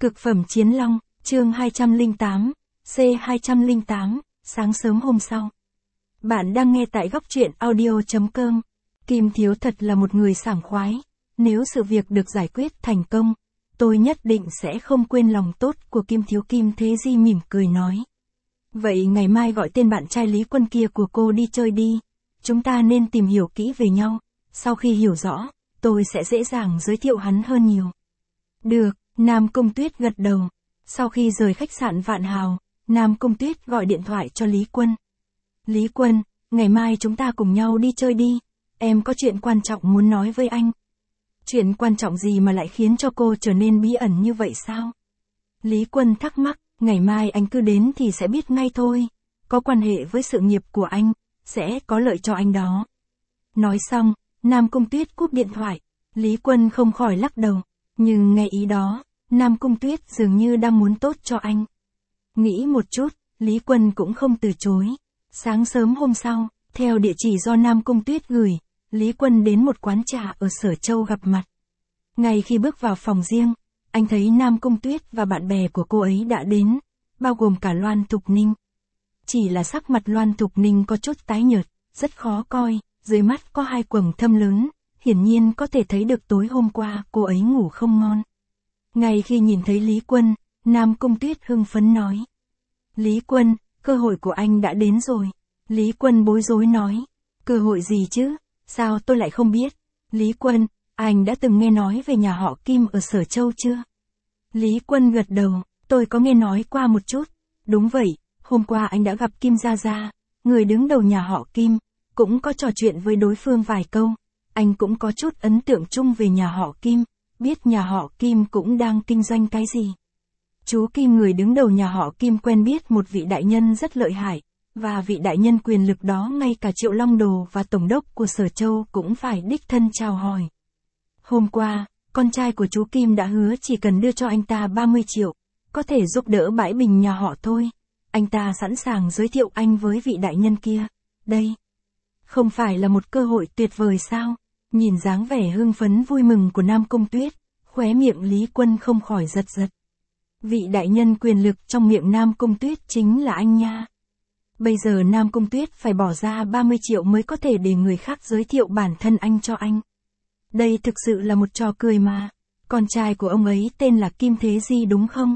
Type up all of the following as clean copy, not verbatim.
Cực phẩm chiến long, chương 208, C208, sáng sớm hôm sau. Bạn đang nghe tại góc truyện audio.com. Kim Thiếu thật là một người sảng khoái. Nếu sự việc được giải quyết thành công, tôi nhất định sẽ không quên lòng tốt của Kim Thiếu. Kim Thế Di mỉm cười nói. Vậy ngày mai gọi tên bạn trai Lý Quân kia của cô đi chơi đi. Chúng ta nên tìm hiểu kỹ về nhau. Sau khi hiểu rõ, tôi sẽ dễ dàng giới thiệu hắn hơn nhiều. Được, Nam Cung Tuyết gật đầu. Sau khi rời khách sạn Vạn Hào, Nam Cung Tuyết gọi điện thoại cho Lý Quân. Lý Quân, ngày mai chúng ta cùng nhau đi chơi đi. Em có chuyện quan trọng muốn nói với anh. Chuyện quan trọng gì mà lại khiến cho cô trở nên bí ẩn như vậy sao? Lý Quân thắc mắc, ngày mai anh cứ đến thì sẽ biết ngay thôi. Có quan hệ với sự nghiệp của anh, sẽ có lợi cho anh đó. Nói xong, Nam Cung Tuyết cúp điện thoại. Lý Quân không khỏi lắc đầu. Nhưng nghe ý đó, Nam Cung Tuyết dường như đang muốn tốt cho anh. Nghĩ một chút, Lý Quân cũng không từ chối. Sáng sớm hôm sau, theo địa chỉ do Nam Cung Tuyết gửi, Lý Quân đến một quán trà ở Sở Châu gặp mặt. Ngay khi bước vào phòng riêng, anh thấy Nam Cung Tuyết và bạn bè của cô ấy đã đến, bao gồm cả Loan Thục Ninh. Chỉ là sắc mặt Loan Thục Ninh có chút tái nhợt, rất khó coi, dưới mắt có hai quầng thâm lớn, hiển nhiên có thể thấy được tối hôm qua cô ấy ngủ không ngon. Ngay khi nhìn thấy Lý Quân, Nam Cung Tuyết hưng phấn nói. Lý Quân, cơ hội của anh đã đến rồi. Lý Quân bối rối nói. Cơ hội gì chứ? Sao tôi lại không biết? Lý Quân, anh đã từng nghe nói về nhà họ Kim ở Sở Châu chưa? Lý Quân gật đầu, tôi có nghe nói qua một chút. Đúng vậy, hôm qua anh đã gặp Kim Gia Gia, người đứng đầu nhà họ Kim, cũng có trò chuyện với đối phương vài câu. Anh cũng có chút ấn tượng chung về nhà họ Kim, biết nhà họ Kim cũng đang kinh doanh cái gì. Chú Kim người đứng đầu nhà họ Kim quen biết một vị đại nhân rất lợi hại, và vị đại nhân quyền lực đó ngay cả Triệu Long Đồ và Tổng đốc của Sở Châu cũng phải đích thân chào hỏi. Hôm qua, con trai của chú Kim đã hứa chỉ cần đưa cho anh ta 30 triệu, có thể giúp đỡ bãi bình nhà họ thôi. Anh ta sẵn sàng giới thiệu anh với vị đại nhân kia. Đây, không phải là một cơ hội tuyệt vời sao? Nhìn dáng vẻ hưng phấn vui mừng của Nam Cung Tuyết, khóe miệng Lý Quân không khỏi giật giật. Vị đại nhân quyền lực trong miệng Nam Cung Tuyết chính là anh nha. Bây giờ Nam Cung Tuyết phải bỏ ra 30 triệu mới có thể để người khác giới thiệu bản thân anh cho anh. Đây thực sự là một trò cười mà. Con trai của ông ấy tên là Kim Thế Di đúng không?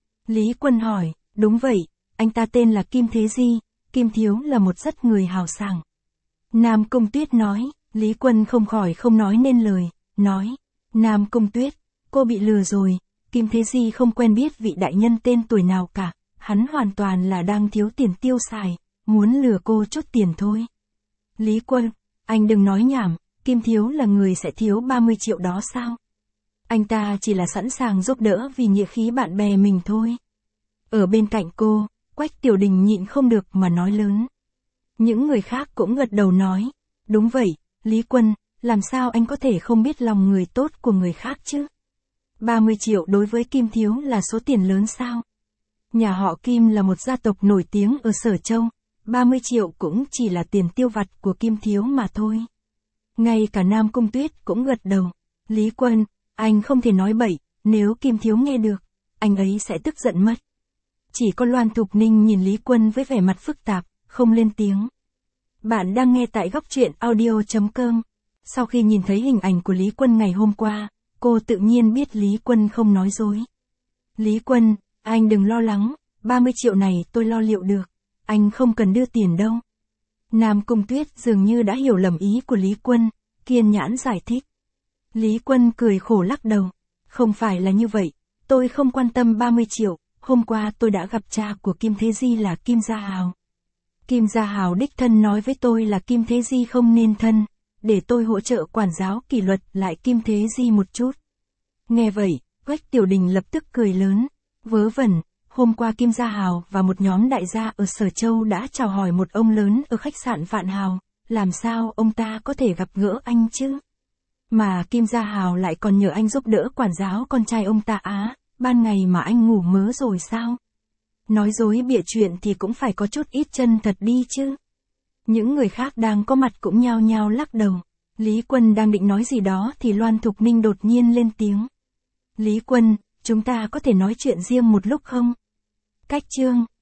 Lý Quân hỏi, đúng vậy, anh ta tên là Kim Thế Di, Kim Thiếu là một rất người hào sảng. Nam Cung Tuyết nói. Lý Quân không khỏi không nói nên lời, nói. Nam Cung Tuyết, cô bị lừa rồi, Kim Thế Di không quen biết vị đại nhân tên tuổi nào cả, hắn hoàn toàn là đang thiếu tiền tiêu xài, muốn lừa cô chút tiền thôi. Lý Quân, anh đừng nói nhảm, Kim Thiếu là người sẽ thiếu 30 triệu đó sao? Anh ta chỉ là sẵn sàng giúp đỡ vì nghĩa khí bạn bè mình thôi. Ở bên cạnh cô, Quách Tiểu Đình nhịn không được mà nói lớn. Những người khác cũng gật đầu nói, đúng vậy. Lý Quân, làm sao anh có thể không biết lòng người tốt của người khác chứ? 30 triệu đối với Kim Thiếu là số tiền lớn sao? Nhà họ Kim là một gia tộc nổi tiếng ở Sở Châu, 30 triệu cũng chỉ là tiền tiêu vặt của Kim Thiếu mà thôi. Ngay cả Nam Cung Tuyết cũng gật đầu. Lý Quân, anh không thể nói bậy, nếu Kim Thiếu nghe được, anh ấy sẽ tức giận mất. Chỉ có Loan Thục Ninh nhìn Lý Quân với vẻ mặt phức tạp, không lên tiếng. Bạn đang nghe tại góc truyện audio.com. Sau khi nhìn thấy hình ảnh của Lý Quân ngày hôm qua, cô tự nhiên biết Lý Quân không nói dối. Lý Quân, anh đừng lo lắng, 30 triệu này tôi lo liệu được, anh không cần đưa tiền đâu. Nam Cung Tuyết dường như đã hiểu lầm ý của Lý Quân, kiên nhẫn giải thích. Lý Quân cười khổ lắc đầu, không phải là như vậy, tôi không quan tâm 30 triệu, hôm qua tôi đã gặp cha của Kim Thế Di là Kim Gia Hào. Kim Gia Hào đích thân nói với tôi là Kim Thế Di không nên thân, để tôi hỗ trợ quản giáo kỷ luật lại Kim Thế Di một chút. Nghe vậy, Quách Tiểu Đình lập tức cười lớn, vớ vẩn, hôm qua Kim Gia Hào và một nhóm đại gia ở Sở Châu đã chào hỏi một ông lớn ở khách sạn Vạn Hào, làm sao ông ta có thể gặp gỡ anh chứ? Mà Kim Gia Hào lại còn nhờ anh giúp đỡ quản giáo con trai ông ta á, ban ngày mà anh ngủ mớ rồi sao? Nói dối bịa chuyện thì cũng phải có chút ít chân thật đi chứ. Những người khác đang có mặt cũng nhao nhao lắc đầu. Lý Quân đang định nói gì đó thì Loan Thục Ninh đột nhiên lên tiếng. Lý Quân, chúng ta có thể nói chuyện riêng một lúc không? Cách chương